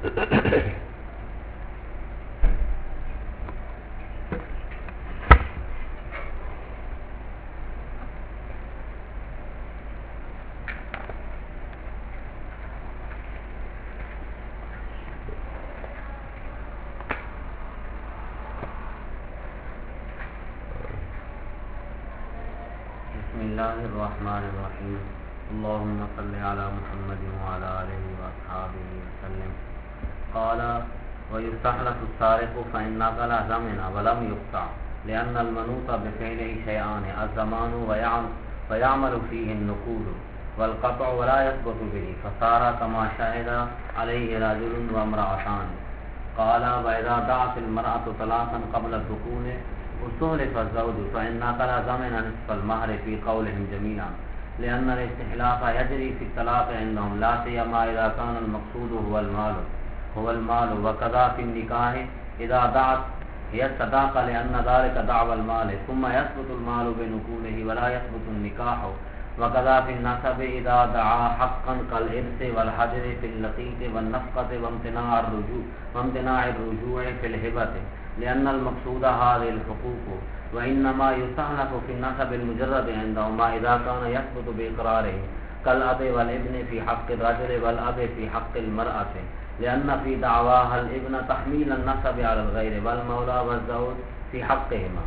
بسم الله الرحمن الرحيم. اللهم صل على محمد وعلى آله وأصحابه وسلم. قال ويستحلف السارق فإن نقل زمن ولم يقطع لأن المنوط بفعله شيئان الزمان ويعمل فيه النقود والقطع ولا يثبت به فصار كما شهد عليه رجل وامرأتان. قال وإذا دعت المرأة طلاقا قبل الدخول استهلف الزوج فإن نقل زمنا نصف المهر في قولهم جميعا لأن الاستحلاف يجري في الطلاق عندهم لا سيما إذا كان المقصود هو المال وكذا في النكاح إذا دعت هي الصداقة لأن ذلك دعوى المال ثم يثبت المال بنقوله ولا يثبت النكاح وكذا في النسب إذا دعا حقا كالإرث والحجر في اللقيط والنفقة وامتناع الرجوع في الهبة لأن المقصود هذه الحقوق وإنما يستحلف في النسب المجرد عندهما إذا كان يثبت بإقراره كالأب والابن في حق الرجل والأب في حق المرأة لأن في دعواها الابن تحميل النسب على الغير والمولى والزوج في حقهما.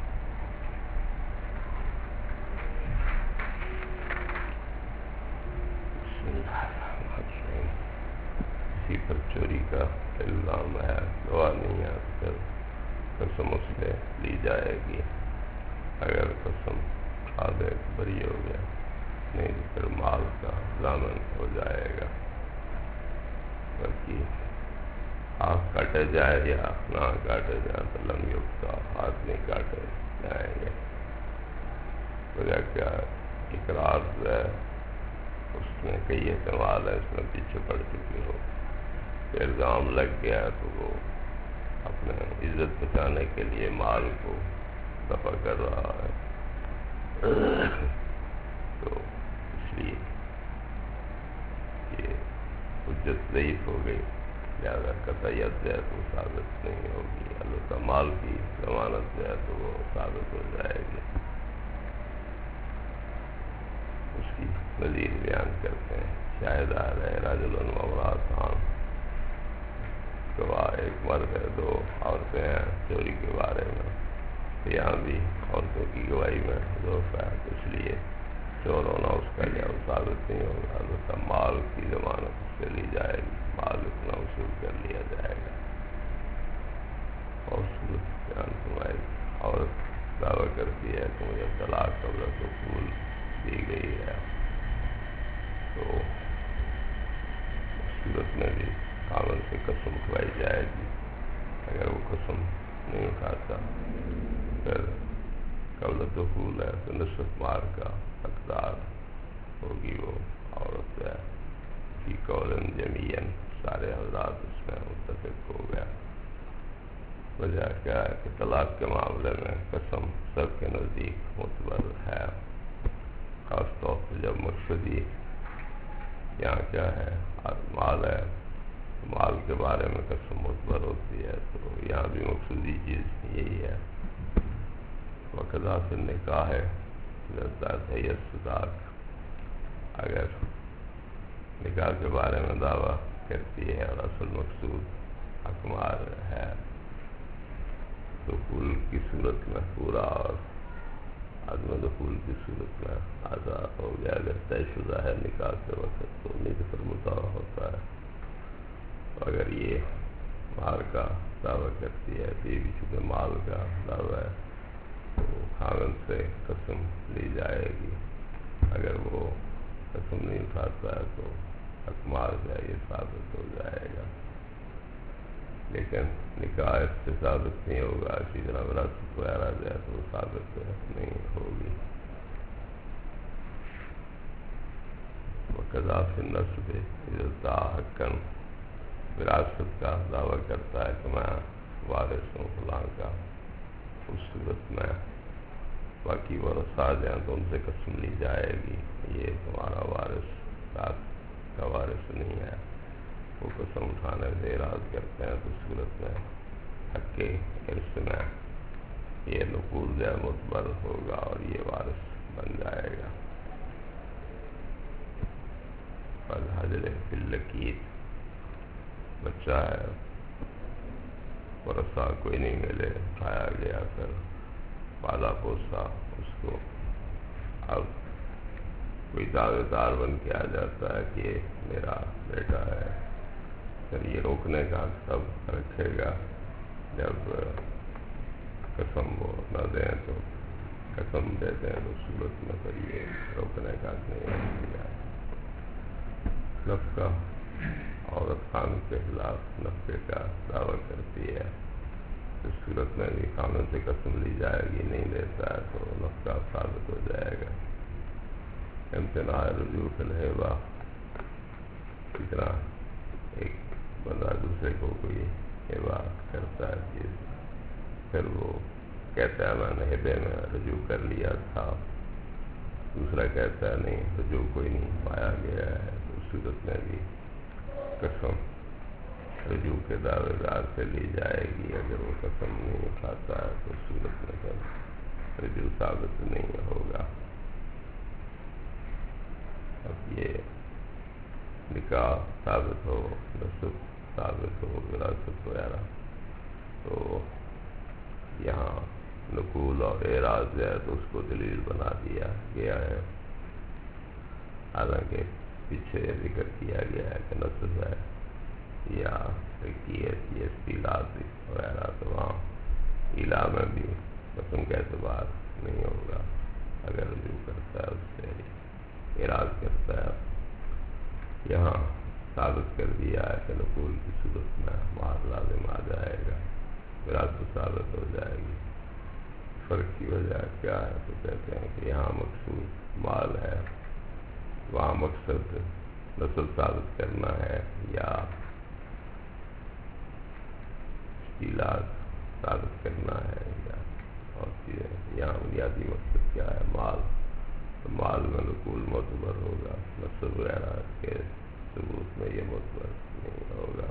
کسی پر چوری کا الزام ہے، گواہ نہیں ہے، پھر قسم اس سے لی جائے گی. اگر قسم کھا دے بری ہو گیا، نہیں تو پھر مال کا ضامن ہو جائے گا. بلکہ ہاتھ کاٹے جائے یا نہ کاٹے جائے تو لمبی کا ہاتھ نہیں کاٹے جائیں گے. وجہ کیا اقرار ہے، اس میں کئی احتمال ہے اس میں پیچھے پڑ چکی ہو، الزام لگ گیا تو وہ اپنے عزت بچانے کے لیے مال کو دفع کر رہا ہے. تو اس لیے یہ حجت ضعیف ہو گئی، لہذا قطعیت جو ہے تو ثابت نہیں ہوگی. البتہ مال کی ضمانت جو ہے تو وہ ثابت ہو جائے گی. اس کی مزید بیان کرتے ہیں. شاہد ہے رجل و امرأتان، گواہ ایک مرد ہے، دو عورتیں ہیں چوری کے بارے میں. یہاں بھی عورتوں کی گواہی میں ضعف ہے، اس لیے چور ہونا اس کا جو ثابت نہیں ہوگا. البتہ مال کی ضمانت اس سے لی جائے گی، مال اتنا وصول کر لیا جائے گا. اور صورت بیان فرمائی، عورت دعویٰ کرتی ہے کہ مجھے طلاق قبل دخول دی گئی ہے، تو اس صورت میں بھی خاوند سے قسم اٹھوائی جائے گی. اگر وہ قسم نہیں اٹھاتا پھر قبل دخول ہے تو نصف مہر کا حقدار ہوگی وہ عورت ہے. فی قول جمیعاً، سارے حضرات اس میں متفق ہو گیا. وجہ کیا ہے کہ طلاق کے معاملے میں قسم سب کے نزدیک معتبر ہے، خاص طور پر جب مقصدی یہاں کیا ہے مال ہے، مال کے بارے میں قسم معتبر ہوتی ہے. تو یہاں بھی مقصودی چیز یہی ہے. وقضا فی النکاح ہے صداق، اگر نکاح کے بارے میں دعویٰ کرتی ہے اور اصل مقصود اقمار ہے، دخول کی صورت میں پورا اور عدم دخول کی صورت میں آزاد ہو گیا. اگر طے شدہ ہے نکاح کے وقت تو نہیں تو پھر مطالعہ ہوتا ہے. اگر یہ مال کا دعویٰ کرتی ہے تو یہ بھی چونکہ مال کا دعویٰ ہے تو خاوند سے قسم لی جائے گی. اگر وہ قسم نہیں اٹھاتا ہے تو اقمار جو ہے یہ ثابت ہو جائے گا. لیکن نکاح اس سے ثابت نہیں ہوگا. اسی طرح وراثت وغیرہ جو ہے تو وہ ثابت نہیں ہوگی. وقضا فی النسب اذا ادعا حقا، وراثت کا دعویٰ کرتا ہے کہ میں وارث ہوں فلاں کا، اس صورت میں باقی ورثاء جو ہیں تو ان سے قسم لی جائے گی یہ تمہارا وارث کا وارث نہیں ہے. وہ قسم اٹھانے سے اعراض کرتے ہیں تو اس صورت میں حق کے ارث میں یہ نقول یا معتبر ہوگا اور یہ وارث بن جائے گا. حجر فی اللکیت بچہ ہے، ورثہ کوئی نہیں ملے، کھایا گیا، پھر پالا پوسا اس کو، اب کوئی دعوے دار بن کے آ جاتا ہے کہ یہ میرا بیٹا ہے، پھر یہ روکنے کا تب رکھے گا جب قسم وہ نہ دیں تو قسم دیتے ہیں تو صورت میں پھر یہ روکنے کا نہیں رکھے گا. نفقہ عورت خامد کے خلاف نفقے کا دعویٰ کرتی ہے، اس صورت میں بھی خامد سے قسم لی جائے گی، نہیں دیتا ہے تو نفقہ ثابت ہو جائے گا. امتناع رجوع فی الہبہ، اس طرح ایک بندہ دوسرے کو کوئی ہبہ کرتا ہے چیز، پھر وہ کہتا ہے میں نے ہبے میں رجوع کر لیا تھا، دوسرا کہتا ہے نہیں رجوع کوئی نہیں پایا گیا ہے، تو اس صورت میں بھی قسم رجوع کے دعوے دار سے لی جائے گی. اگر وہ قسم نہیں اٹھاتا ہے تو اس صورت میں پھر رجوع ثابت نہیں ہوگا. اب یہ نکاح ثابت ہو، نسب ثابت ہو، وراثت وغیرہ، تو یہاں نقول اور اعراض ہے تو اس کو دلیل بنا دیا گیا ہے، حالانکہ پیچھے ذکر کیا گیا ہے کہ نسب ہے یا حقیقت یہ استیلات وغیرہ، تو وہاں ایلا میں بھی قسم کا اعتبار نہیں ہوگا اگر رجوع کرتا ہے اس سے اعراض کرتا ہے. یہاں ثابت کر دیا ہے کہ نقول کی صورت میں مہر لازم آ جائے گا، وراثت ثابت ہو جائے گی. فرق کی وجہ کیا ہے؟ تو کہتے ہیں کہ یہاں مقصود مال ہے، وہاں مقصد نسل ثابت کرنا ہے یا استیلات ثابت کرنا ہے یا اور چیزیں. یہاں بنیادی مقصد کیا ہے؟ مال. تو مال میں نقول معتبر ہوگا، نسل وغیرہ کے ثبوت میں یہ معتبر نہیں ہوگا.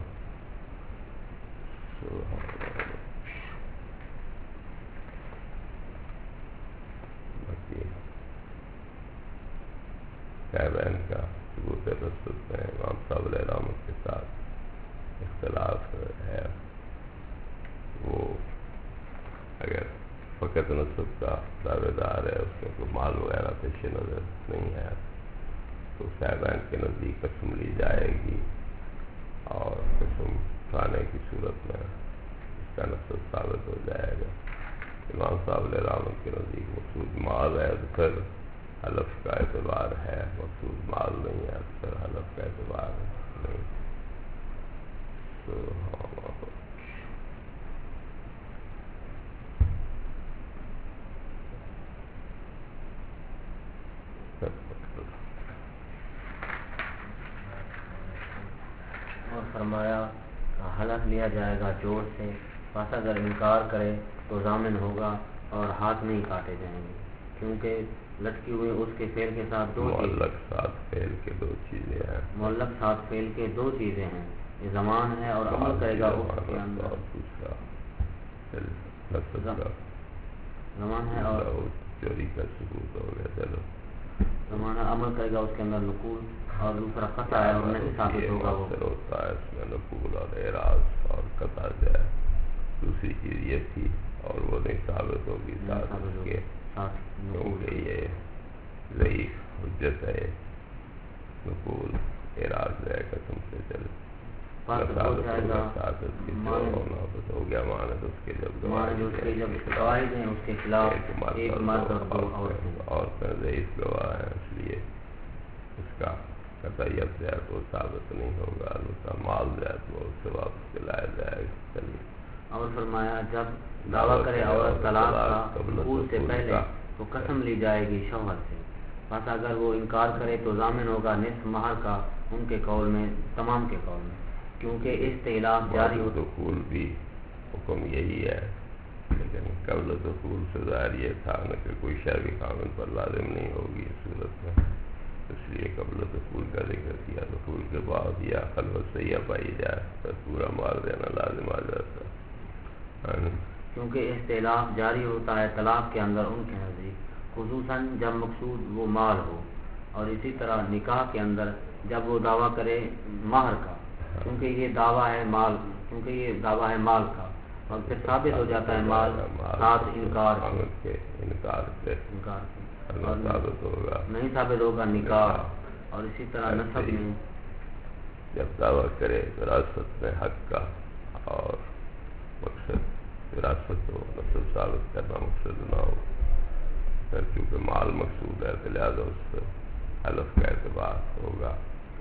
بہن کا ثبوت نسب میں امام صاحب علیہ رحمت کے ساتھ اختلاف ہے. وہ اگر فقط نسب کا دعوے دار ہے، اس میں کوئی مال وغیرہ پیش نظر نہیں ہے، تو صاحبین کے نزدیک قسم لی جائے گی اور قسم کھانے کی صورت میں اس کا نسب ثابت ہو جائے گا. امام صاحب علیہ رحمت کے نزدیک مقصود مال ہے تو پھر حلف کا اعتبار ہے، مقصود مال نہیں ہے تو پھر حلف کا اعتبار نہیں. اور فرمایا حلف لیا جائے گا جوڑ سے، بس اگر انکار کرے تو ضامن ہوگا اور ہاتھ نہیں کاٹے جائیں گے، کیونکہ لٹکی ہوئی اس کے فعل کے ساتھ دو چیزیں، معلق ساتھ فعل کے دو چیزیں ہیں، معلق ساتھ فعل کے دو چیزیں ہیں، یہ زمان ہے اور عمل کرے گا اس کے اندر، زمان ہے اور چوری کا ثبوت ہو گیا. چلو زمانہ عمل کرے گا اس کے اندر نقول، اور دوسرا قطع ہے اور نہیں ثابت ہوگا وہ ہوتا ہے اس میں نقول اور اعراض اور قطع جائے. دوسری چیز یہ تھی اور وہ نہیں ثابت ہوگی ساتھ اس کے، کیونکہ یہ ضعیف حجت ہے. نقول اعراض ہے قسم سے چل ہو جائے گا. ہو گیا مانت اس کے جب گواہی دیں اس کے خلاف ایک مرد اور دو عورتیں ضعیف گواہ ہیں، اس لیے اس کا قطعیت جو ہے تو ثابت نہیں ہوگا. البتہ مال جو ہے تو اس سے واپس دلایا جائے گا. اور فرمایا جب دعویٰ کرے عورت طلاق کا نقول سے پہلے تو قسم لی جائے گی شوہر سے، بس اگر وہ انکار کرے تو ضامن ہوگا نصف مہر کا ان کے قول میں، تمام کے قول میں، کیونکہ استعلاف جاری ہو. دخول بھی حکم یہی ہے، لیکن قبل دخول سے ظاہر یہ تھا کہ کوئی شرعی قانون پر لازم نہیں ہوگی اس صورت میں. اس لیے قبل دخول کا ذکر کیا، دخول کے بعد یا خلوت سیاح پائی جائے تو پورا مار دینا لازم آ جاتا ہے، کیونکہ اختلاف جاری ہوتا ہے طلاق کے اندر ان کے نزدیک، خصوصاً جب مقصود وہ مال ہو، اور اسی طرح نکاح کے اندر جب وہ دعویٰ کرے مہر کا، کیونکہ یہ دعویٰ ہے مال کا، اور پھر ثابت ہو جاتا ہے مال ساتھ انکار سے ثابت ہوگا، نہیں ثابت ہوگا نکاح، اور اسی طرح نسب میں جب دعویٰ کرے وراثت میں حق کا اور مقصد وراثت ہو، نسب ثابت کرنا مقصد نہ ہو، پھر چونکہ مال مقصود ہے تو لہٰذا اس سے حلف کا اعتبار ہوگا،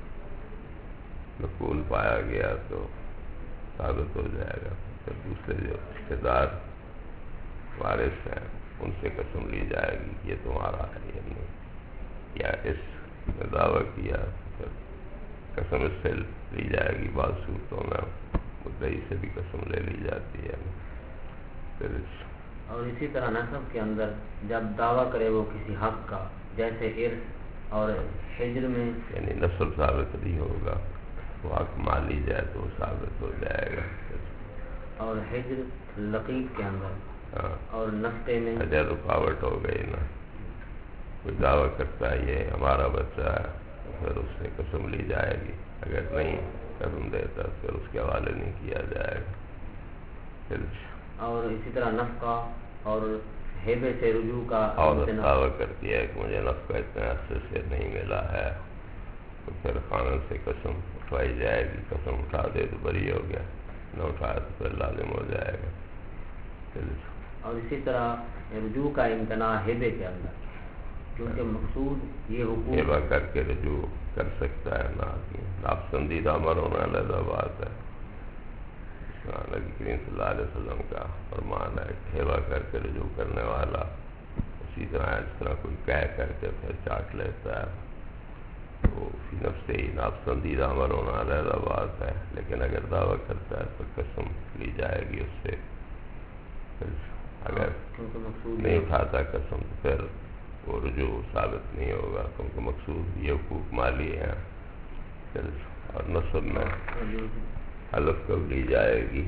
نقول پایا گیا تو ثابت ہو جائے گا، پھر دوسرے جو رشتے دار وارث ہیں ان سے قسم لی جائے گی یہ تمہارا ہے یہ نہیں، یا اس نے دعویٰ کیا پھر قسم اس سے لی جائے گی، بعض صورتوں میں مدعی سے بھی قسم لے لی جاتی ہے، پھر اور اسی طرح نسب کے اندر جب دعویٰ کرے وہ کسی حق کا، جیسے ارث اور حجر میں، یعنی نسب ثابت نہیں ہوگا، وہ حق مان لی جائے تو وہ ثابت ہو جائے گا، اور حجر لقیق کے اندر اور نسخے میں حجر رکاوٹ ہو گئی نا، کوئی دعویٰ کرتا ہے یہ ہمارا بچہ ہے تو پھر اس سے قسم لی جائے گی، اگر نہیں قسم دیتا پھر اس کے حوالے نہیں کیا جائے گا، پھر اور اسی طرح نفقہ اور ہیبے سے رجوع کا عورت دعویٰ کرتی ہے کہ مجھے نفقہ اتنے عرصے سے نہیں ملا ہے تو پھر خاوند سے قسم اٹھوائی جائے گی، قسم اٹھا دے تو بری ہو گیا، نہ اٹھایا تو پھر لازم ہو جائے گا، اور اسی طرح رجوع کا امتناع ہیبے کے اندر، کیونکہ مقصود یہ حقوق ہیبا کر کے رجوع کر سکتا ہے نہ ناپسندیدہ امر ہونا علیحدہ بات ہے، نبی کریم صلی اللہ علیہ وسلم کا فرمان ہے کہ ہیبا کر کے رجوع کرنے والا اسی طرح جس طرح کوئی کہہ کر کے پھر چاٹ لیتا ہے تو اسی نفس سے ہی ناپسندیدہ امر ہونا علیحدہ بات ہے، لیکن اگر دعویٰ کرتا ہے تو قسم لی جائے گی اس سے، اگر نہیں اٹھاتا قسم تو پھر وہ رجوع ثابت نہیں ہوگا، کیونکہ مقصود یہ حقوق مالی ہیں، اور نسب میں حلف کب لی جائے گی،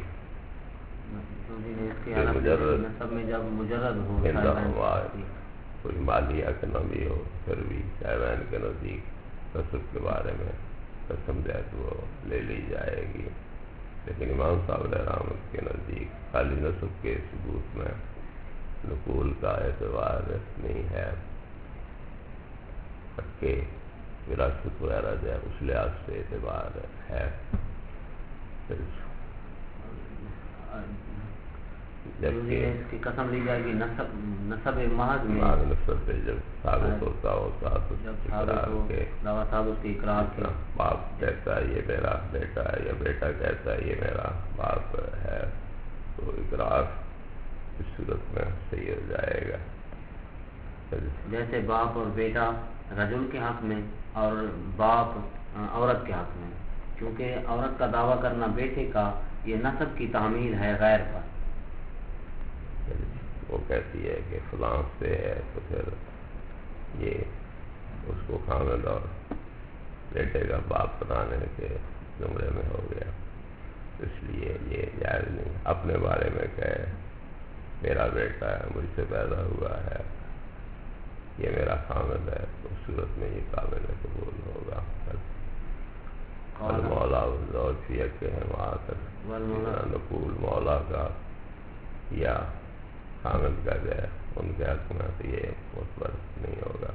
نسب میں جب مجرد ہو کوئی مالی حق نہ بھی ہو پھر بھی شاہبین کے نزدیک نسب کے بارے میں قسم دے تو وہ لے لی جائے گی، لیکن امام صاحب علیہ رحمت کے نزدیک خالی نسب کے ثبوت میں نقول کا اعتبار نہیں ہے، کہ وراثت وغیرہ جو ہے اس لحاظ سے اعتبار ہے، جبکہ اس کی قسم لی جائے گی نسب محض میں، نسب پہ جب ثابت ہوتا ہو دعویٰ ثابت کی اقرار کی، باپ کہتا ہے یہ میرا بیٹا ہے یا بیٹا کہتا ہے یہ میرا باپ ہے تو اقرار اس صورت میں صحیح ہو جائے گا، جیسے باپ اور بیٹا رجل کے حق میں اور باپ عورت کے حق میں، کیونکہ عورت کا دعویٰ کرنا بیٹے کا یہ نسب کی تعمیل ہے غیر پر، وہ کہتی ہے کہ فلاں سے ہے تو پھر یہ اس کو خاوند اور بیٹے کا باپ بنانے کے زمرے میں ہو گیا، اس لیے یہ جائز نہیں، اپنے بارے میں کہے میرا بیٹا ہے مجھ سے پیدا ہوا ہے یہ میرا خاوند ہے تو اس صورت میں یہ قابل قبول ہوگا، مولا کے ہیں وہاں تک نقول مولا کا یا خاوند کا جو ہے ان کے حق میں تو یہ معتبر نہیں ہوگا۔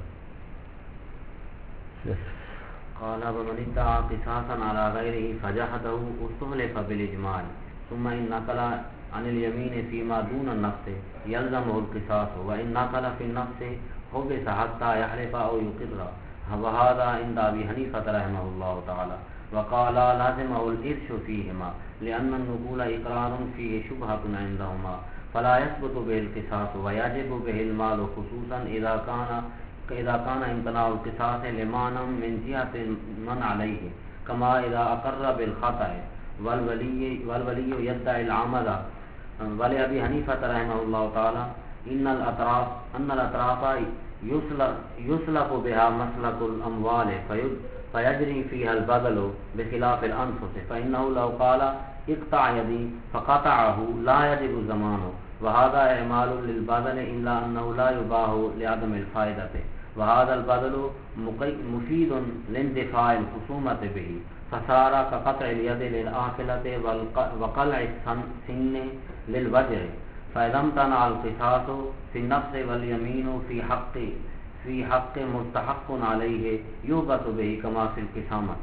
قال ومن ادعى قصاصا على غيره فجحده استهلك بالاجماع ثم ان نقل عن اليمين فيما دون النفس يلزمه القصاص وان نقل في النفس حبس حتى يحلف او يقر، وهذا عند ابي حنيفه رحمه الله تعالى، وقال لازمه الارث فيهما لان النقول اقرار فيه شبهه عندهما فلا يثبت به القصاص ويجب به المال، خصوصا اذا كان امتناع القصاص لمانع من جهة من عليه، كما اذا اقر بالخطأ والولي يدعي العمد، ولأبي حنيفة رحمه الله تعالى ان الاطراف يسلك بها مسلك الاموال فيجري فيها البذل بخلاف الانفس فانه لو قال اقطع يدي فقطعه لا يجب زمانه وهذا اعمال للبذل الا انه لا يباح لعدم الفائده وهذا البذل مفيد لاندفاع الخصومة به فصار كقطع اليد للآكلة وقلع السن للوجع فإذا امتنع القصاص في النفس واليمين في حق مستحق عليه يوبس به كما في القسامة.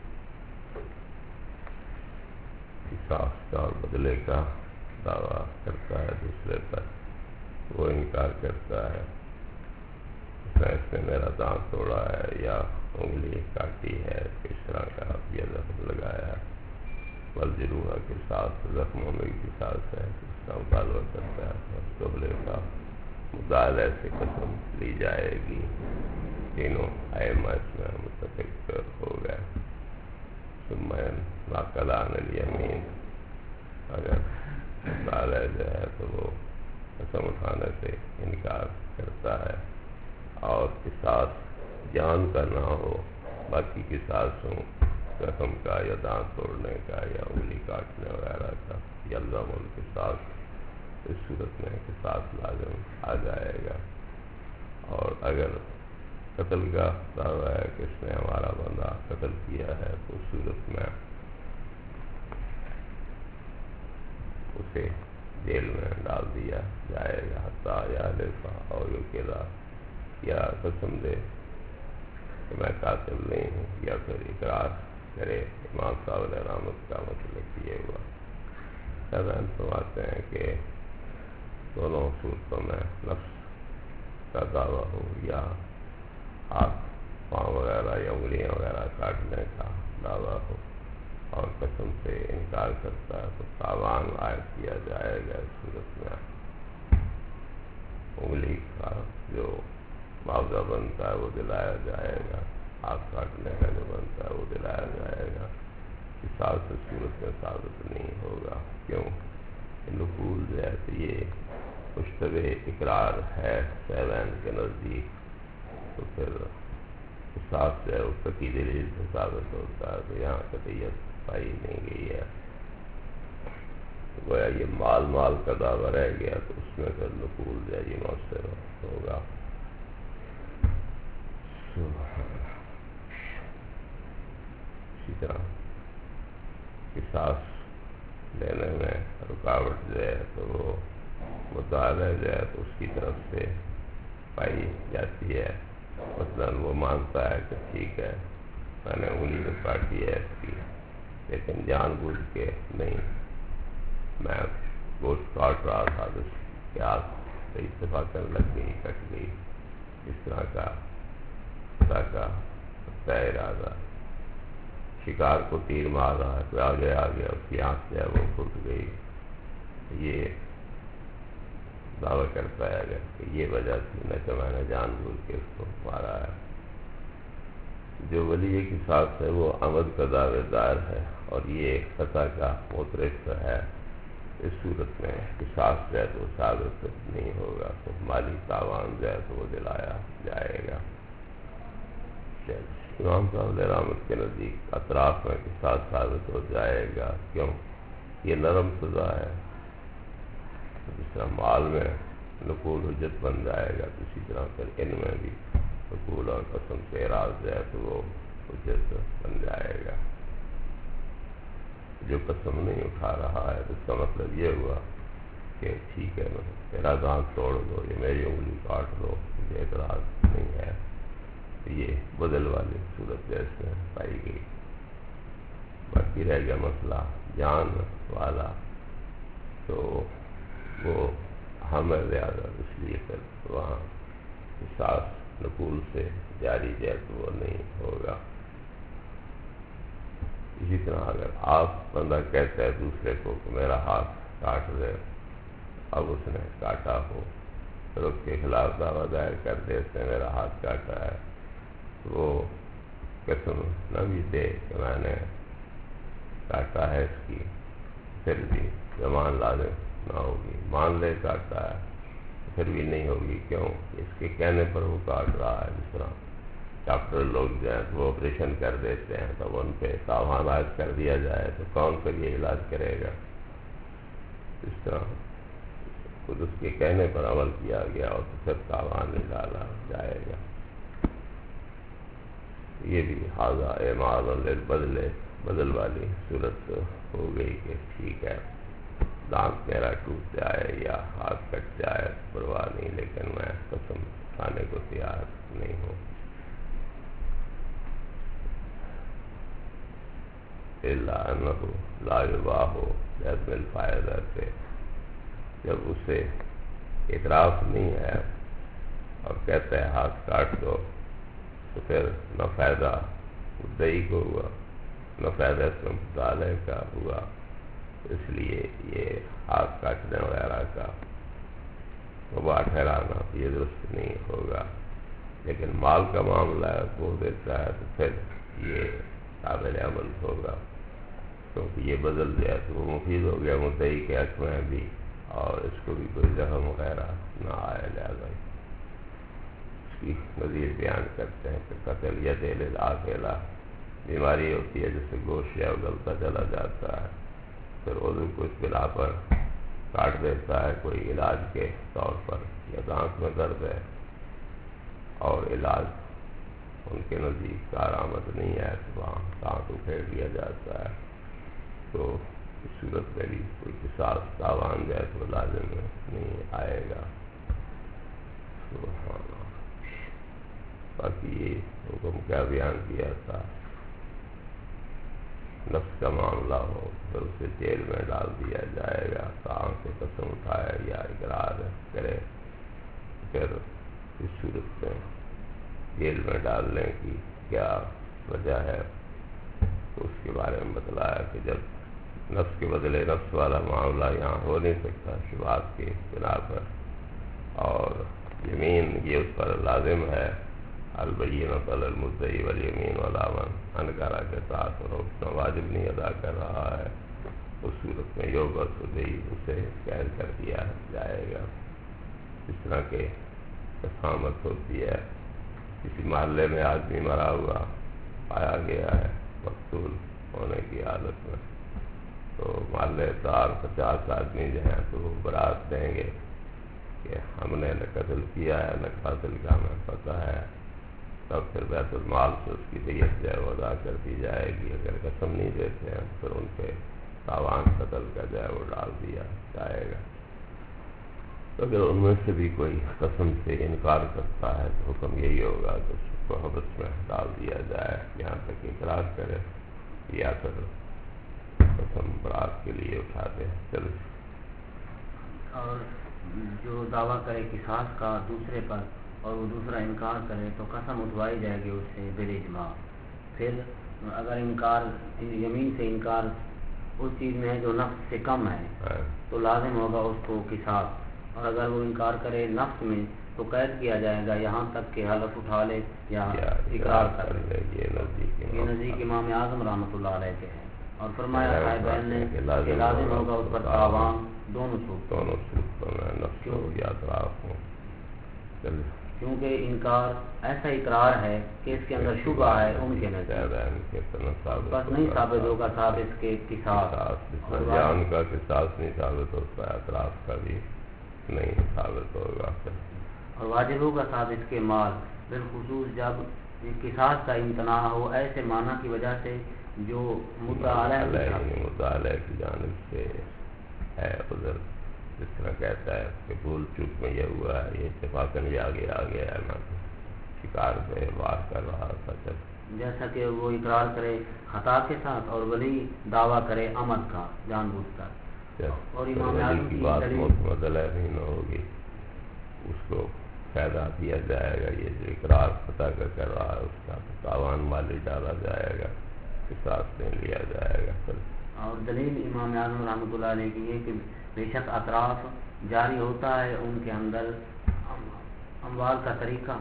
قصاص کا اور بدلے کا دعویٰ کرتا ہے دوسرے پر، وہ انکار کرتا ہے اس نے میرا دانت توڑا ہے یا انگلی کاٹی ہے، کس طرح کا یہ زخم لگایا ہے، والجروح کے ساتھ زخموں میں کے ساتھ ہے، اس کا مطالبہ کرتا ہے اس قبلے کا مدعا سے قسم لی جائے گی. تینوں ائمہ اس میں متفق ہو گئے. ثم ناقل عن الیمین، اگر مدعا جو ہے تو وہ قسم اٹھانے سے انکار کرتا ہے اور قصاص جان کا نہ ہو، باقی قصاص ہوں زخم کا یا دانت توڑنے کا یا انگلی کاٹنے وغیرہ کا، یلزم القصاص، اس صورت میں قصاص لازم آ جائے گا. اور اگر قتل کا دعویٰ ہے کہ اس نے ہمارا بندہ قتل کیا ہے تو اس صورت میں اسے جیل میں ڈال دیا جائے گا حتیٰ یحلف اور یقر، یا قسم دے کہ میں قاتل نہیں ہوں، یا پھر اقرار کرے. امام صاحب علیہ رحمت کا مطلب یہ ہوا. حضرت فرماتے ہیں کہ دونوں صورتوں میں نفس کا دعویٰ ہو یا ہاتھ پاؤں وغیرہ یا انگلیاں وغیرہ کاٹنے کا دعویٰ ہو اور قسم سے انکار کرتا ہے تو تاوان عائد کیا جائے گا. اس صورت میں انگلی کا جو معاوضہ بنتا ہے وہ دلایا جائے گا، ہاتھ کاٹنے کا جو بنتا ہے وہ دلایا جائے گا. قصاص اس صورت میں ثابت نہیں ہوگا. کیوں؟ نقول جو ہے تو یہ مشتبہ اقرار ہے سیوین کے نزدیک، تو پھر قصاص جو ہے وہ قطعی دلیل سے ثابت ہوتا ہے، تو یہاں قطعیت پائی نہیں گئی ہے. گویا یہ مال کا دعویٰ رہ گیا تو اس میں پھر نقول جو ہے یہ مؤثر ہوگا. اسی طرح قصاص لینے میں رکاوٹ جو ہے تو وہ مدعا جو ہے تو اس کی طرف سے پائی جاتی ہے. مثلاً وہ مانتا ہے کہ ٹھیک ہے میں نے انگلی تو کاٹی ہے اس کی، لیکن جان بوجھ کے نہیں، میں گوشت کاٹ رہا تھا تو اس کے ہاتھ سے اتفاقاً لگ گئی، کٹ گئی. اس طرح کا طے ارادہ. شکار کو تیر مار رہا ہے، کوئی آگے آ گیا، اس کی آنکھ جو ہے وہ پھٹ گئی. یہ دعویٰ کرتا ہے اگر کہ یہ وجہ تھی نہ کہ میں نے جان بوجھ کے اس کو مارا ہے. جو ولی قصاص ہے وہ عمد کا دعوے دار ہے اور یہ خطا کا معترف ہے. اس صورت میں قصاص جو ہے تو ثابت نہیں ہوگا، تو مالی تاوان جو ہے تو وہ دلایا جائے گا. امام صاحب علیہ رحمت کے نزدیک اطراف میں قصاص ثابت ہو جائے گا. کیوں؟ یہ نرم سزا ہے. جس طرح مال میں نقول حجت بن جائے گا تو اسی طرح پھر ان میں بھی نقول اور قسم سے اعراض جو ہے تو وہ حجت بن جائے گا. جو قسم نہیں اٹھا رہا ہے تو اس کا مطلب یہ ہوا کہ ٹھیک ہے میرا دانت توڑ دو یا میری انگلی کاٹ دو، مجھے اعتراض نہیں ہے. یہ بدل والی صورت جیسے پائی گئی. باقی رہ گیا مسئلہ جان والا، تو وہ ہم زیادہ اس لیے پھر وہاں قصاص نقول سے جاری جائے تو وہ نہیں ہوگا. اسی طرح اگر آپ بندہ کہتا ہے دوسرے کو کہ میرا ہاتھ کاٹ دے، اب اس نے کاٹا ہو پھر اس کے خلاف دعویٰ دائر کر دے اس نے میرا ہاتھ کاٹا ہے، وہ قسم نہ بھی دے کہ میں نے کاٹا ہے اس کی، پھر بھی زمان لازم نہ ہوگی. مان لے کاٹا ہے پھر بھی نہیں ہوگی. کیوں؟ اس کے کہنے پر وہ کاٹ رہا ہے. جس طرح ڈاکٹر لوگ جو ہیں وہ آپریشن کر دیتے ہیں تو ان پہ تاوان عائد کر دیا جائے تو کون پھر یہ علاج کرے گا؟ اس طرح خود اس کے کہنے پر عمل کیا گیا اور پھر تاوان نہیں ڈالا جائے گا. یہ بھی حاضہ اعمال بدل والی صورت ہو گئی کہ ٹھیک ہے دانت میرا ٹوٹ جائے یا ہاتھ کٹ جائے پرواہ نہیں، لیکن میں قسم کھانے کو تیار نہیں ہوں. الا انہ لا یباح بعدم الفائدہ سے جب اسے اعتراف نہیں ہے اور کہتا ہے ہاتھ کاٹ دو تو پھر نہ فائدہ مدعی کو ہوا نہ فائدہ اس میں مطالعے کا ہوا. اس لیے یہ ہاتھ کاٹنے وغیرہ کا وبا ٹھہرانا یہ درست نہیں ہوگا. لیکن مال کا معاملہ ہے وہ دیتا ہے تو پھر یہ قابل عمل ہوگا، کیونکہ یہ بدل دیا تو وہ مفید ہو گیا مدعی کے حق میں بھی اور اس کو بھی کوئی زخم وغیرہ نہ آیا. لہٰذا اس کی مزید بیان کرتے ہیں کہ قتل ید العاقلہ بیماری ہوتی ہے جس سے گوشت یا اگلتا چلا جاتا ہے، پھر عضو کو اس بنا پر کاٹ دیتا ہے کوئی علاج کے طور پر، یا دانت میں درد ہے اور علاج ان کے نزدیک کارآمد نہیں ہے تو وہاں دانت اکھیڑ دیا جاتا ہے، تو اس صورت میں بھی کوئی قصاص تاوان جو ہے تو لازم نہیں آئے گا. سبحان اللہ. باقی یہ حکم کیا بیان کیا تھا؟ نفس کا معاملہ ہو پھر اسے جیل میں ڈال دیا جائے گا. کام سے قسم اٹھائے یا اقرار کرے پھر اس صورت میں جیل میں ڈالنے کی کیا وجہ ہے تو اس کے بارے میں بتلایا کہ جب نفس کے بدلے نفس والا معاملہ یہاں ہو نہیں سکتا شبہات کی بنا پر، اور یمین یہ اس پر لازم ہے البینۃ علی المدعی والیمین علی من انکر کے ساتھ، اور اتنا واجب نہیں ادا کر رہا ہے، اس صورت میں یوبس ودئی اسے قید کر دیا جائے گا. اس طرح کے قسامت ہوتی ہے. کسی محلے میں آدمی مرا ہوا پایا گیا ہے مقتول ہونے کی حالت میں، تو محلے دار 50 آدمی جو ہیں تو وہ برات دیں گے کہ ہم نے نہ قتل کیا ہے نہ قاتل کا ہمیں پتہ ہے. تب پھر بیت المال سے اس کی دیت جو ہے وہ ادا کر دی جائے گی. اگر قسم نہیں دیتے ہیں پھر ان پہ تاوان قتل کا جو ہے وہ ڈال دیا جائے گا. تو اگر ان میں سے بھی کوئی قسم سے انکار کرتا ہے تو حکم یہی ہوگا کہ اس کو حبس میں ڈال دیا جائے یہاں تک اقرار کرے یا پھر قسم برات کے لیے اٹھا دے. چلو. اور جو دعویٰ کرے قصاص کا دوسرے پر اور وہ دوسرا انکار کرے تو قسم اٹھوائی جائے گی اس سے بالاجماع. پھر اگر انکار یمین سے انکار اس چیز میں ہے جو نفس سے کم ہے تو لازم ہوگا اس کو قصاص، اور اگر وہ انکار کرے نفس میں تو قید کیا جائے گا یہاں تک کہ حلف اٹھا لے یا اقرار کر لے. یہ نزدیک امام اعظم رحمۃ اللہ علیہ کے ہیں. اور فرمایا صاحبین نے کہ لازم ہوگا اس پر تاوان دونوں کیونکہ انکار ایسا اقرار ہے کہ اس کے اندر شبہ ہے ان کے نزدیک بس نہیں ثابت ہوگا ثابت کے قصاص، جان کا قصاص نہیں ثابت ہوتا ہے اطراف کا بھی نہیں ثابت ہوگا. اور واجب ہوگا ثابت کے مال، بالخصوص جب قصاص کا امتناع ہو ایسے معنی کی وجہ سے جو مدعا علیہ کی جانب سے ہے عذر. جس طرح کہتا ہے کہ بھول چوک میں یہ ہوا ہے، یہ اتفاقاً یہ آگے ہے نا شکار پہ وار کر رہا تھا. جیسا کہ وہ اقرار کرے خطا کے ساتھ اور ولی دعویٰ کرے عمد کا جان بوجھ کر. اور امام اعظم کی بات مدل نہیں نہ ہوگی اس کو فائدہ دیا جائے گا. یہ جو اقرار خطا کر رہا ہے اس کا تاوان مالی ڈالا جائے گا، قصاص نہیں لیا جائے گا. اور دلیل امام اعظم رحمۃ اللہ علیہ کی یہ کہ بے شک اطراف جاری ہوتا ہے ان کے اندر اموال کا طریقہ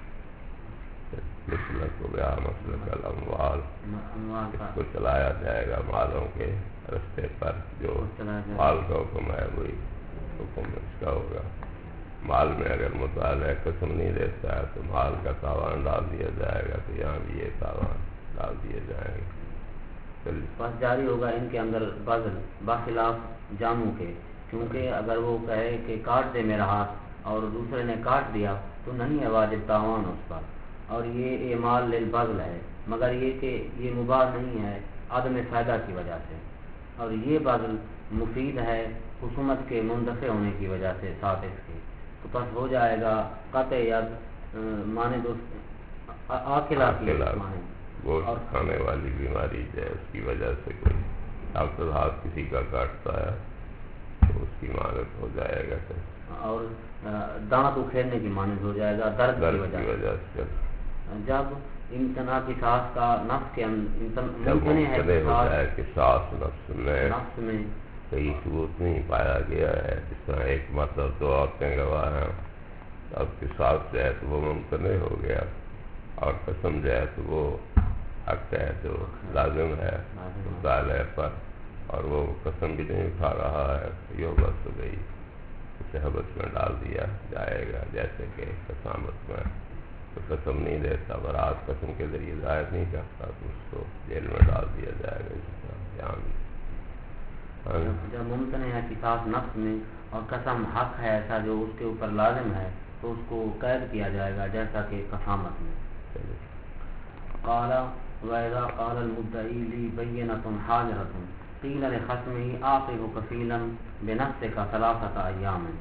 اموال اس کو چلایا جائے گا مالوں کے رستے پر. جو مال کا حکم ہے وہی حکم اس کا ہوگا. مال میں اگر مطالعہ قسم نہیں دیتا ہے تو مال کا تاوان ڈال دیا جائے گا، تو یہاں بھی یہ تاوان ڈال دیے جائیں گے۔ بس جاری ہوگا ان کے اندر بذل بخلاف جاموں کے، کیونکہ اگر وہ کہے کہ کاٹ دے میرا ہاتھ اور دوسرے نے کاٹ دیا تو نہیں ہے واجب تاوان اس پر، اور یہ اعمال للبذل ہے، مگر یہ کہ یہ مباح نہیں ہے عدم فائدہ کی وجہ سے، اور یہ بذل مفید ہے خصومت کے مندفع ہونے کی وجہ سے ساتھ اس کے، تو پس ہو جائے گا قطع ید مانند آکلہ کی مانند گوشت کھانے والی بیماری جو ہے اس کی وجہ سے کوئی ڈاکٹر ہاتھ کسی کا کاٹتا ہے تو اس کی مانند ہو جائے گا، اور دانت اکھیرنے کی مانند ہو جائے گا درد کی وجہ سے۔ جب امتناع قصاص کا نفس کے ممکن ہے قصاص نفس میں کئی ثبوت نہیں پایا گیا ہے، جس طرح ایک مرد دو عورتیں گواہ ہیں، اب قصاص جو ہے تو وہ ممکن ہو گیا، اور قسم جو ہے تو وہ حق ہے جو لازم ہے مطالعہ پر، اور وہ قسم بھی نہیں اٹھا رہا ہے، تو یہ بس ہو گئی، اسے حبس میں ڈال دیا جائے گا، جیسے کہ قسامت میں تو قسم نہیں دیتا، برات قسم کے ذریعے ظاہر نہیں کرتا تو اس کو جیل میں ڈال دیا جائے گا، اسی طرح یہاں بھی۔ جب ممکن ہے قصاص نفس میں اور قسم حق ہے ایسا جو اس کے اوپر لازم ہے تو اس کو قید کیا جائے گا جیسا کہ قسامت میں۔ قال وَإِذَا قَالَ الْمُدَّعِي لِي بَيِّنَةٌ حَاضِرَةٌ قِيلَ لِخَصْمِهِ عَاقِبْ كَفِيلًا بِنَفْسِكَ 3 أيام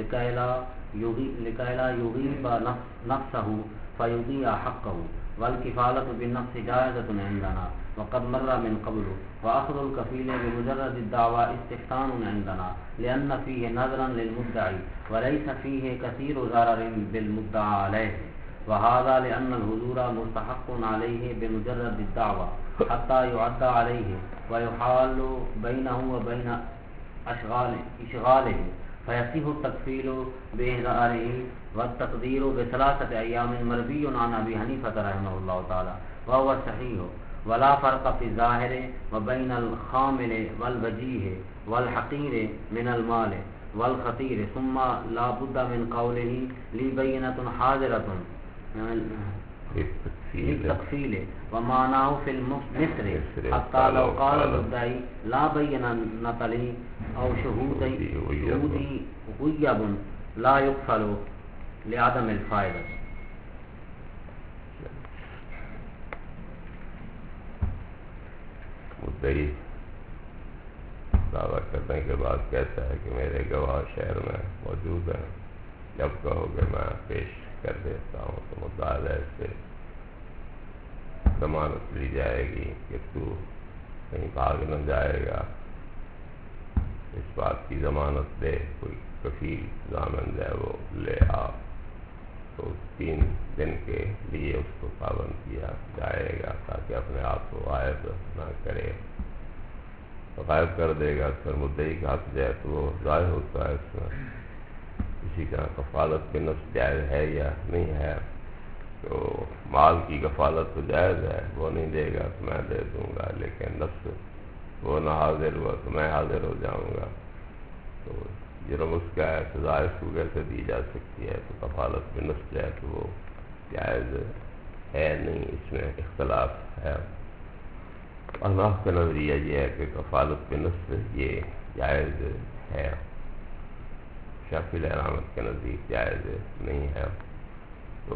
لكي لا يغيب نفسه فيضيع حقه، والكفالة بالنفس جائزة عندنا وقد مر من قبل، وأخذ الكفيل بمجرد الدعوى استحسان عندنا لأن فيه نذرا للمدعي وليس فيه كثير ضرر بالمدعى عليه، وهذا لأن الحضور مستحق عليه بمجرد الدعوى حتى يعدى عليه ويحال بينه وبين إشغاله، فيصح التكفيل بإحضاره والتقدير ب3 أيام مروي عن أبي حنيفة رحمه الله تعالى وهو صحيح، ولا فرق في الظاهر وبين الخامل والوجيه والحقير من المال والخطير، ثم لا بد من قوله لي بينة حاضرة للتكفيل ومعناه في المصر، حتى لو قال المدعي لا بينة لي أو شهودي غيب لا يقفل لعدم الفائدة۔ مدعی دعویٰ کرنے کے بعد کہتا ہے کہ میرے گواہ شہر میں موجود ہیں، جب کہو کہ میں پیش کر دیتا ہوں، تو مدعا علیہ سے ضمانت لی جائے گی کہ تو کہیں بھاگ نہ جائے گا، اس بات کی ضمانت دے، کوئی کفیل ضامن ہے وہ لے آ، تو 3 دن کے لیے اس کو پابند کیا جائے گا تاکہ اپنے آپ کو غائب نہ کرے، غائب کر دے گا پھر مدعی کا حق جائے تو وہ ضائع ہوتا ہے اس میں۔ اسی طرح کفالت بالنفس جائز ہے یا نہیں ہے، تو مال کی کفالت تو جائز ہے، وہ نہیں دے گا تو میں دے دوں گا، لیکن نفس وہ نہ حاضر ہوا تو میں حاضر ہو جاؤں گا، تو جرم اس کا ہے، سزا اس کو کیسے دی جا سکتی ہے، تو کفالت بالنفس جو ہے تو وہ جائز ہے نہیں، اس میں اختلاف ہے۔ احناف کا نظریہ یہ ہے کہ کفالت بالنفس یہ جائز ہے، شافعی احمد کے نزدیک جائز نہیں ہے، تو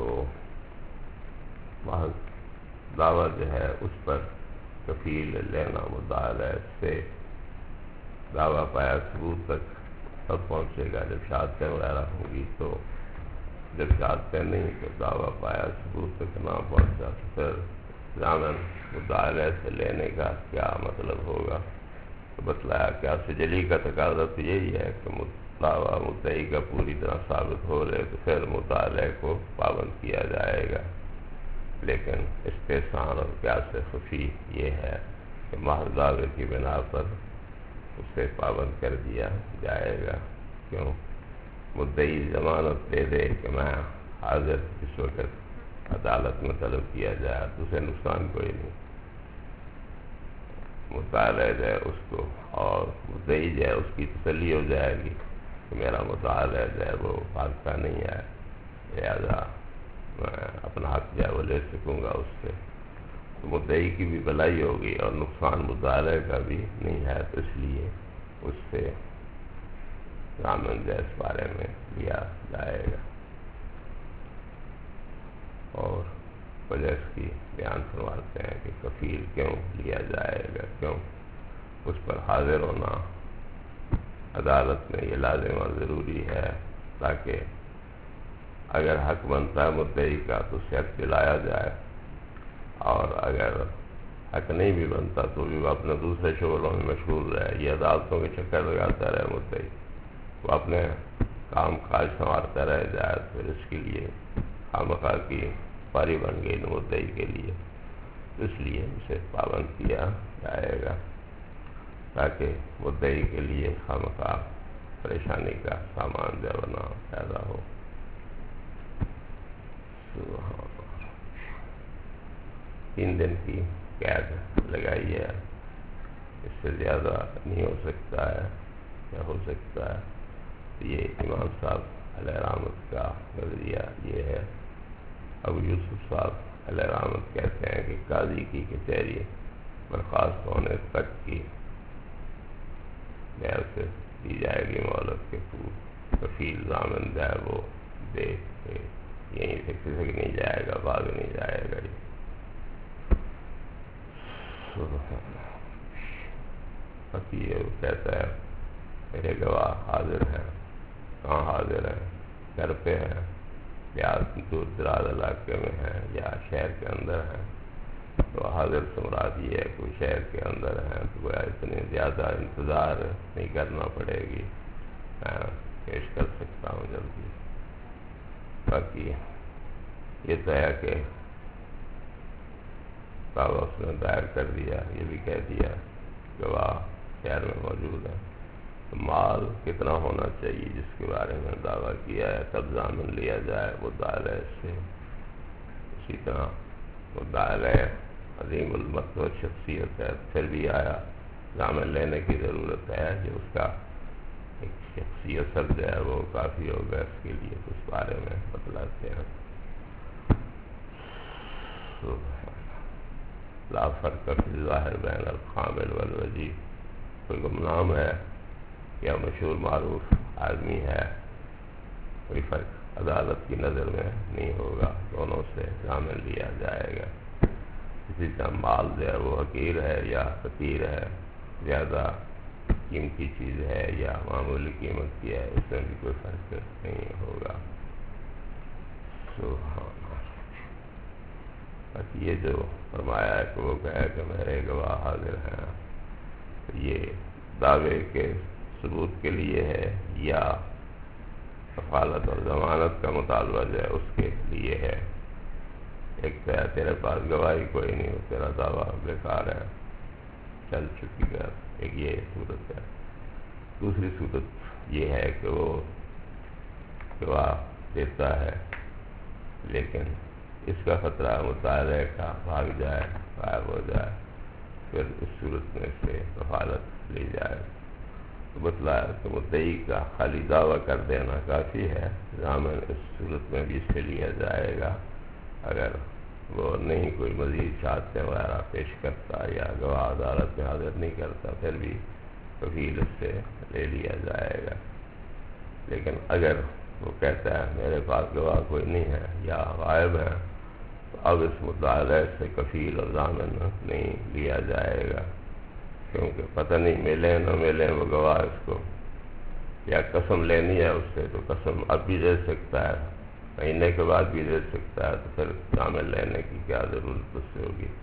محض دعویٰ جو ہے اس پر کفیل لینا مدعا علیہ سے دعویٰ پایا ثبوت تک تب پہنچے گا جب شہادتیں وغیرہ ہوں گی، تو جب شہادتیں نہیں تو دعویٰ پایا ثبوت تک نہ پہنچا تو پھر ضامن مدعا علیہ سے لینے کا کیا مطلب ہوگا، تو بتلایا کہ آپ سے جلی کا تقاضا تو یہی ہے کہ دعویٰ مدعی کا پوری طرح ثابت ہو رہے تو پھر مدعا علیہ کو پابند کیا جائے گا، لیکن استحسان اور قیاس خفی یہ ہے کہ محض دعوے کی بنا پر اسے پابند کر دیا جائے گا، کیوں مدعی ضمانت دے دے کہ میں حاضر اس وقت عدالت میں طلب کیا جائے تو اسے نقصان کوئی نہیں، مدعا علیہ جائے اس کو اور مدعی جائے اس کی تسلی ہو جائے گی کہ کہ میرا مدعا جو ہے وہ بھاگتا نہیں ہے، لہذا میں اپنا حق جو ہے وہ لے سکوں گا اس سے، تو مدعی کی بھی بھلائی ہوگی اور نقصان مدعا کا بھی نہیں ہے، تو اس لیے اس سے ضامن جو اس بارے میں لیا جائے گا۔ اور وجہ اس کی بیان فرماتے ہیں کہ کفیل کیوں لیا جائے گا، کیوں اس پر حاضر ہونا عدالت میں یہ لازم اور ضروری ہے، تاکہ اگر حق بنتا ہے مدعی کا تو اسے حق دلایا جائے، اور اگر حق نہیں بھی بنتا تو بھی وہ اپنے دوسرے شغلوں میں مشغول رہے، یہ عدالتوں کے چکر لگاتا رہے مدعی، وہ اپنے کام کاج سنوارتا رہ جائے، پھر اس کے لیے خامخواہ کی پاری بن گئی مدعی کے لیے، اس لیے اسے پابند کیا جائے گا تاکہ مدعی کے لیے خامخواہ پریشانی کا سامان جو بنا پیدا ہو۔ 3 دن کی قید لگائی ہے، اس سے زیادہ نہیں ہو سکتا ہے، یا ہو سکتا ہے، یہ امام صاحب علیہ رحمت کا نظریہ یہ ہے۔ ابو یوسف صاحب علیہ رحمت کہتے ہیں کہ قاضی کی کچہری برخاست ہونے تک کی میں اسے دی جائے گی مہلت کے کفیل ضامن جو ہے وہ دے کے یہیں سے کسی نہیں جائے گا، بھاگ نہیں جائے گا۔ یہ وہ کہتا ہے میرے گواہ حاضر ہیں، کہاں حاضر ہیں؟ گھر پہ ہیں، یا دور دراز علاقے میں ہیں، یا شہر کے اندر ہیں، تو حاضر سے مراد یہ ہے کوئی شہر کے اندر ہیں تو گویا اتنے زیادہ انتظار نہیں کرنا پڑے گی، میں پیش کر سکتا ہوں جلدی۔ باقی یہ تو ہے کہ دعویٰ اس نے دائر کر دیا، یہ بھی کہہ دیا گواہ شہر میں موجود ہے، تو مال کتنا ہونا چاہیے جس کے بارے میں دعویٰ کیا ہے تب ضامن لیا جائے مدعا علیہ سے۔ اسی طرح مدعا علیہ عظیم المرتبہ شخصیت ہے، پھر بھی آیا ضامن لینے کی ضرورت ہے، جو اس کا ایک شخصی اثر جو ہے وہ کافی ہوگا اس کے لیے، تو اس بارے میں بتلاتے ہیں۔ لا فرق فی الظاہر بین الخامل والوجیح، کوئی گمنام ہے یا مشہور معروف آدمی ہے، کوئی فرق عدالت کی نظر میں نہیں ہوگا، دونوں سے ضامن لیا جائے گا۔ اسی طرح مال جو ہے وہ حقیر ہے یا فقیر ہے، زیادہ قیمتی چیز ہے یا معمولی قیمت کی ہے، اس میں بھی کوئی فرق نہیں ہوگا۔ باقی یہ جو فرمایا ہے کہ وہ کہے کہ میرے گواہ حاضر ہیں، تو یہ دعوے کے ثبوت کے لیے ہے یا کفالت اور ضمانت کا مطالبہ جو ہے اس کے لیے ہے؟ ایک تو ہے تیرے پاس گواہی کوئی نہیں، تیرا دعویٰ بیکار ہے، چل چکی ہے، ایک یہ صورت ہے۔ دوسری صورت یہ ہے کہ وہ گواہ دیتا ہے لیکن اس کا خطرہ مطالعے کا بھاگ جائے، غائب ہو جائے، پھر اس صورت میں سے کفالت لی جائے۔ تو بتلایا کہ مدعی کا خالی دعویٰ کر دینا کافی ہے، ضامن اس صورت میں بھی سے لیا جائے گا اگر وہ نہیں کوئی مزید شہادتیں وغیرہ پیش کرتا یا گواہ عدالت میں حاضر نہیں کرتا، پھر بھی کفیل اس سے لے لیا جائے گا۔ لیکن اگر وہ کہتا ہے میرے پاس گواہ کوئی نہیں ہے یا غائب ہے، تو اب اس مدعا علیہ سے کفیل اور ضامن نہیں لیا جائے گا، کیونکہ پتہ نہیں ملے نہ ملے وہ گواہ اس کو، یا قسم لینی ہے اس سے تو قسم اب بھی دے سکتا ہے، مہینے کے بعد بھی دے سکتا ہے، تو پھر ضامن لینے کی کیا ضرورت اس سے ہوگی؟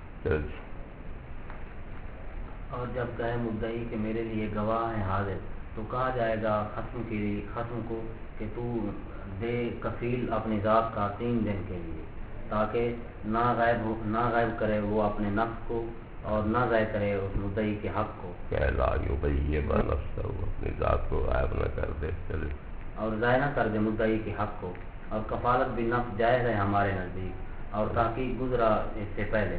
اور جب کہے مدعی کہ میرے لیے گواہ ہے حاضر، تو کہا جائے گا خصم کو کہ تو دے کفیل اپنی ذات کا 3 دن کے لیے، تاکہ نہ غائب کرے وہ اپنے نفس کو اور نہ ضائع کرے اس مدعی کے حق کو، کہ لا یضیع نفسہ، اپنی ذات کو غائب نہ کر دے، اور ضائع نہ کر دے مدعی کے حق کو۔ اور کفالت بھی نفس جائز ہے ہمارے نزدیک، اور تحقیق گزرا اس سے پہلے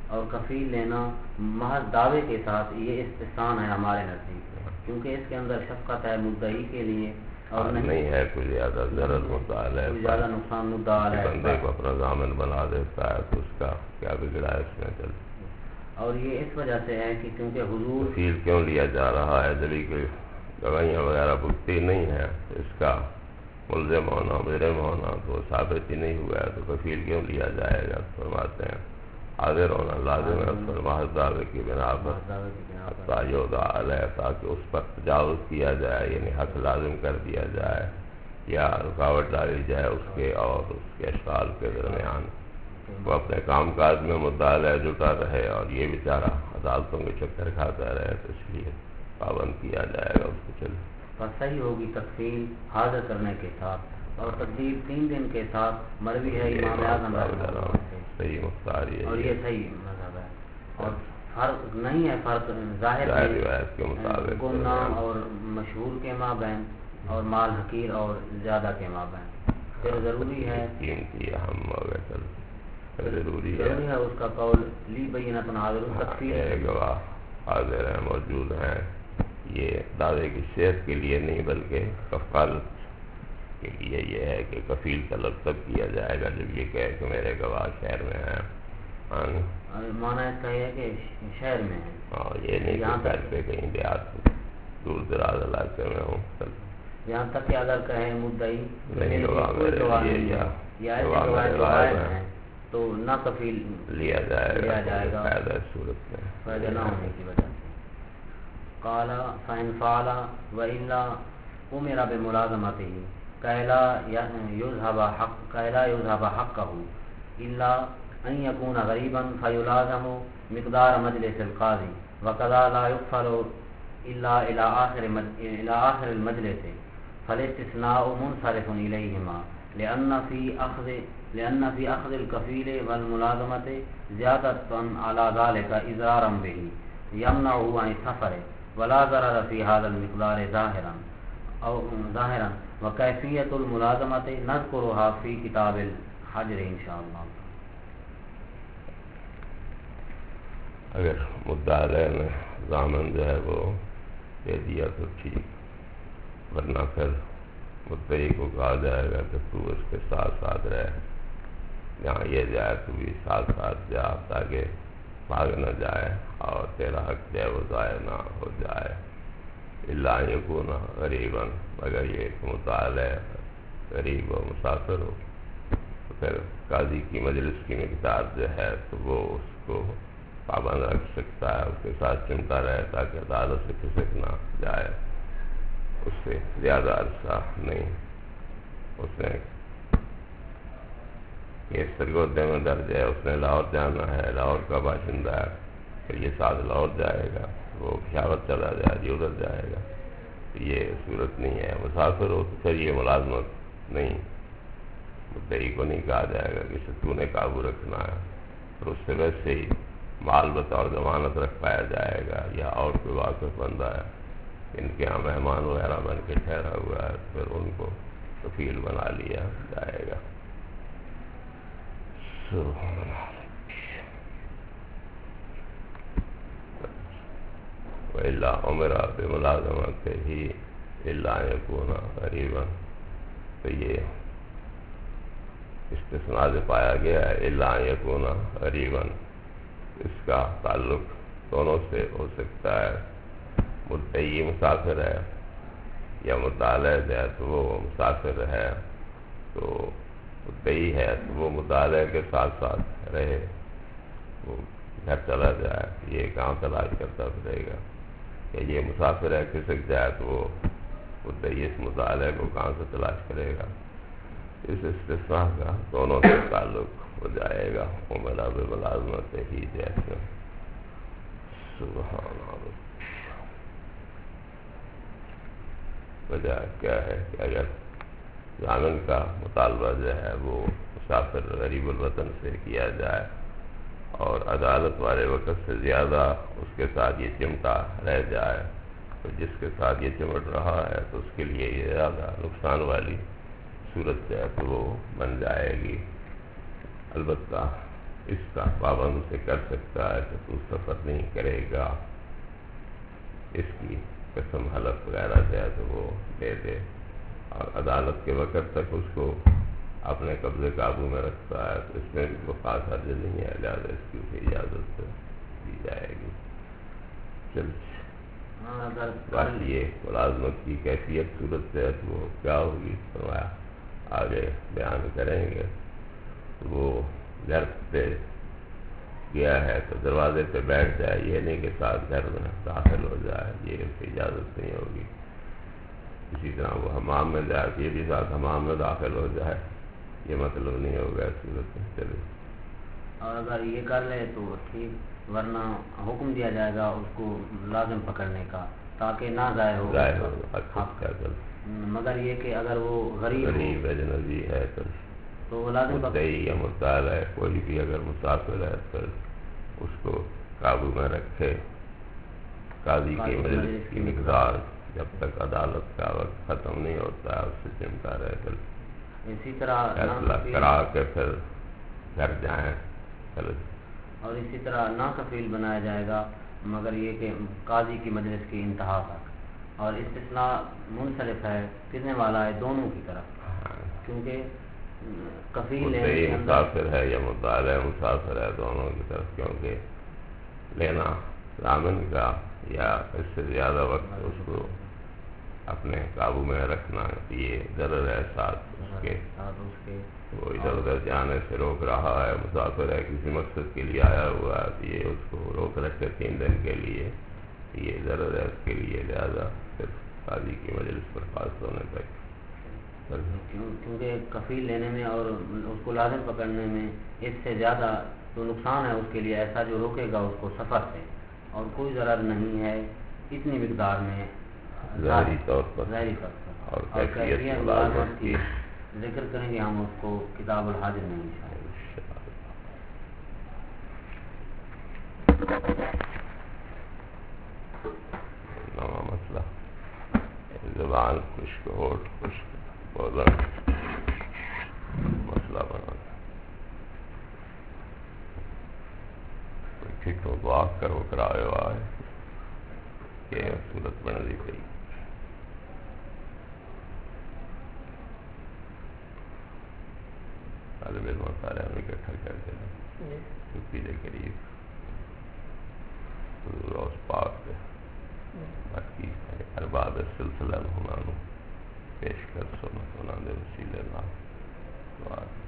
اور کفیل لینا محض دعوے کے ساتھ یہ استحسان ہے ہمارے نزدیک، کیونکہ اس کے اندر شفقت ہے مدعی کے لیے اور نہیں ہے کوئی زیادہ ضرر مدعا ہے، کوئی زیادہ نقصان مدعا ہے، بندے کو اپنا ضامن بنا دیتا ہے تو اس کا کیا بگڑا ہے اس میں چل. اور یہ اس وجہ سے ہے کہ کیونکہ حضور کفیل کیوں لیا جا رہا ہے؟ جبھی کوئی گواہیاں وغیرہ بکتی نہیں ہے اس کا ملزم ہونا مجرم ہونا تو ثابت ہی نہیں ہوا ہے تو کفیل کیوں لیا جائے گا؟ فرماتے ہیں حاضر ہونا لازم ہے پر محض دعوے کی بنا پر تعیدہ علیہ، تاکہ اس پر تجاوز کیا جائے، یعنی حق لازم کر دیا جائے یا رکاوٹ ڈالی جائے اس کے اور اس کے اشغال کے درمیان. وہ اپنے کام کاج میں مدعا علیہ جٹا رہے اور یہ بیچارہ عدالتوں کے چکر کھاتا رہے، تو اس لیے پابند کیا جائے گا اس کو. چل پر صحیح ہوگی تکفیل حاضر کرنے کے ساتھ اور تقدیر 3 دن کے ساتھ مروی ہے امام اعظم صحیح مختار اور یہ صحیح مذہب ہے اور فرق نہیں ہے، فرق ظاہر روایت کے مطابق گمنام اور مشہور کے مابین اور مال حقیر اور زیادہ کے مابین. پھر ضروری ہے قیمتی اہم ہوگا، چل ضروری ہے اس کا قول لی بینۃ حاضر تکفیل گواہ حاضر ہیں موجود ہیں. یہ دعوے کی صحت کے لیے نہیں بلکہ کفالت کے لیے یہ ہے کہ کفیل طلب تب کیا جائے گا جب یہ کہے کہ میرے گواہ شہر میں ہیں. مانا اس کا یہ ہے کہ شہر میں ہے، اور یہ نہیں کہ گھر پہ کہیں دیہات دور دراز علاقے میں ہوں. یہاں تک کہ اگر کہیں مدعی نہیں گواہ میرے لیے یا گواہ ہیں تو نہ کفیل لیا جائے گا فائدہ صورت میں فائدہ نہ ہونے کی وجہ سے. قال فإن فعل وإلا أمر بملازمته كي لا يذهب حقه إلا أن يكون غريبا فيلازم مقدار مجلس القاضي وكذا لا يغفل إلا إلى آخر المجلس فالاستثناء منصرف إليهما لأن في أخذ الكفيل والملازمة زيادة على ذلك إضرارا به يمنعه عن السفر ولا ضرر في هذا المقدار ظاهرا وكيفية الملازمة نذكرها في كتاب الحجر إن شاء الله. اگر مدعا علیہ نے ضامن جو ہے وہ دے دیا تو ٹھیک، ورنہ پھر مدعی کو کہا جائے گا کہ تو اس کے ساتھ ساتھ رہ، جہاں یہ جائے تو بھی ساتھ ساتھ جا تاکہ بھاگ نہ جائے اور تیرا حق جو ہے وہ ضائع نہ ہو جائے. الا یکون غریبا، مگر یہ مطالع غریب و مسافر ہو تو پھر قاضی کی مجلس کی مقدار جو ہے تو وہ اس کو پابند رکھ سکتا ہے، اس کے ساتھ چمٹا رہے تاکہ عدالت سے کھسک نہ جائے، اس سے زیادہ عرصہ نہیں. اس نے کیس سرگودے میں درج ہے، اس نے لاہور جانا ہے، لاہور کا باشندہ ہے، پھر یہ ساتھ لاہور جائے گا، وہ پشاور چلا جائے گا، ادھر جائے گا، یہ صورت نہیں ہے. مسافر ہو تو پھر یہ ملازمت نہیں، مدعی کو نہیں کہا جائے گا کہ تو نے قابو رکھنا ہے، پھر اس سے ویسے ہی مال بطور ضمانت رکھ پایا جائے گا. یا اور کوئی واقف بندہ ہے ان کے یہاں مہمان وغیرہ بن کے ٹھہرا ہوا ہے، پھر ان کو کفیل بنا لیا جائے گا. وإلا أمر بملازمته إلا أن يكون غريبا، تو یہ استثناء سے پایا گیا ہے إلا أن يكون غريبا، اس کا تعلق دونوں سے ہو سکتا ہے. مدعی مسافر ہے یا مطالع ہے تو وہ مسافر ہے، تو مدعی ہے تو وہ مطالع کے ساتھ ساتھ رہے، وہ گھر چلا جائے، یہ کہاں تلاش کرتا پھرے گا. کہ یہ مسافر ہے کھسک جائے تو وہ مدعی اس مطالع کو کہاں سے تلاش کرے گا. اس استثناء کا دونوں سے تعلق ہو جائے گا. عملا بملازمت ہی جیسے. سبحان اللہ. وجہ کیا ہے کہ اگر ضامن کا مطالبہ جو ہے وہ مسافر غریب الوطن سے کیا جائے اور عدالت والے وقت سے زیادہ اس کے ساتھ یہ چمٹا رہ جائے تو جس کے ساتھ یہ چمٹ رہا ہے تو اس کے لیے یہ زیادہ نقصان والی صورت جو ہے تو وہ بن جائے گی. البتہ اس کا پابند سے کر سکتا ہے کہ تو سفر نہیں کرے گا، اس کی قسم حلف وغیرہ ہے تو وہ دے دے، اور عدالت کے وقت تک اس کو اپنے قبضے قابو میں رکھتا ہے تو اس میں بھی کوئی خاص حرج نہیں ہے، لہٰذا اس کی اسے اجازت دی جائے گی۔ باقی یہ ملازمت کی کیفیت صورت ہے تو وہ کیا ہوگی فرمایا آگے بیان کریں گے۔ وہ گھر پہ گیا ہے تو دروازے پہ بیٹھ جائے، یہ نہیں کہ ساتھ گھر میں داخل ہو جائے، یہ اسے اجازت نہیں ہوگی۔ اسی طرح وہ حمام میں جائے تو یہ بھی ساتھ حمام میں داخل ہو جائے، یہ مطلب نہیں ہوگا اس صورت میں۔ چلے اور اگر یہ کر لے تو ٹھیک، ورنہ حکم دیا جائے گا اس کو لازم پکڑنے کا تاکہ نہ ضائع ہو حق۔ مگر یہ کہ اگر وہ غریب اجنبی ہے تو وہ لازم مدعی یا مطالع ہے، کوئی بھی اگر مسافر ہے تو اس کو قابو میں رکھے، قاضی کی مجلس کی مقدار جب تک عدالت کا وقت ختم نہیں ہوتا ہے اس سے چمٹا رہے، پھر اسی طرح فیصلہ کرا کے پھر گھر جائیں۔ اور اسی طرح ناکفیل بنایا جائے گا، مگر یہ کہ قاضی کی مجلس کی انتہا تک، اور استثناء منصرف ہے کرنے والا ہے دونوں کی طرف، کیونکہ کفیل مسافر ہے یا مطالع مسافر ہے دونوں کی طرف، کیونکہ لینا ضامن کا یا اس سے زیادہ وقت اس کو اپنے قابو میں رکھنا یہ ضرر ہے ساتھ اس کے، وہ ادھر ادھر جانے سے روک رہا ہے، مسافر ہے کسی مقصد کے لیے آیا ہوا ہے تو یہ اس کو روک رکھے 3 دن کے لیے، یہ ضرر ہے اس کے لیے، لہذا پھر قاضی کی مجلس برخاست ہونے تک۔ کیونکہ کفیل لینے میں اور اس کو لازم پکڑنے میں اس سے زیادہ تو نقصان ہے اس کے لیے ایسا جو روکے گا اس کو سفر سے، اور کوئی ضرر نہیں ہے اتنی مقدار میں ظاہری طور پر، اور کیفیت ملازمت کی ذکر کریں گے ہم اس کو کتاب الحاجر میں نواں مسئلہ زبان خشک ہوٹ خشک بولن مسئلہ بنا ٹھیک تو دعا کرو کرائے آئے کہ صورت بن دی گئی۔ طالب علم سارے ہم اکٹھا کر کے چھٹی دے قریب روز پاک دے باقی ارباب سلسلہ ہونا پیش کر سنت ہونا دے وسیلے نہ دعا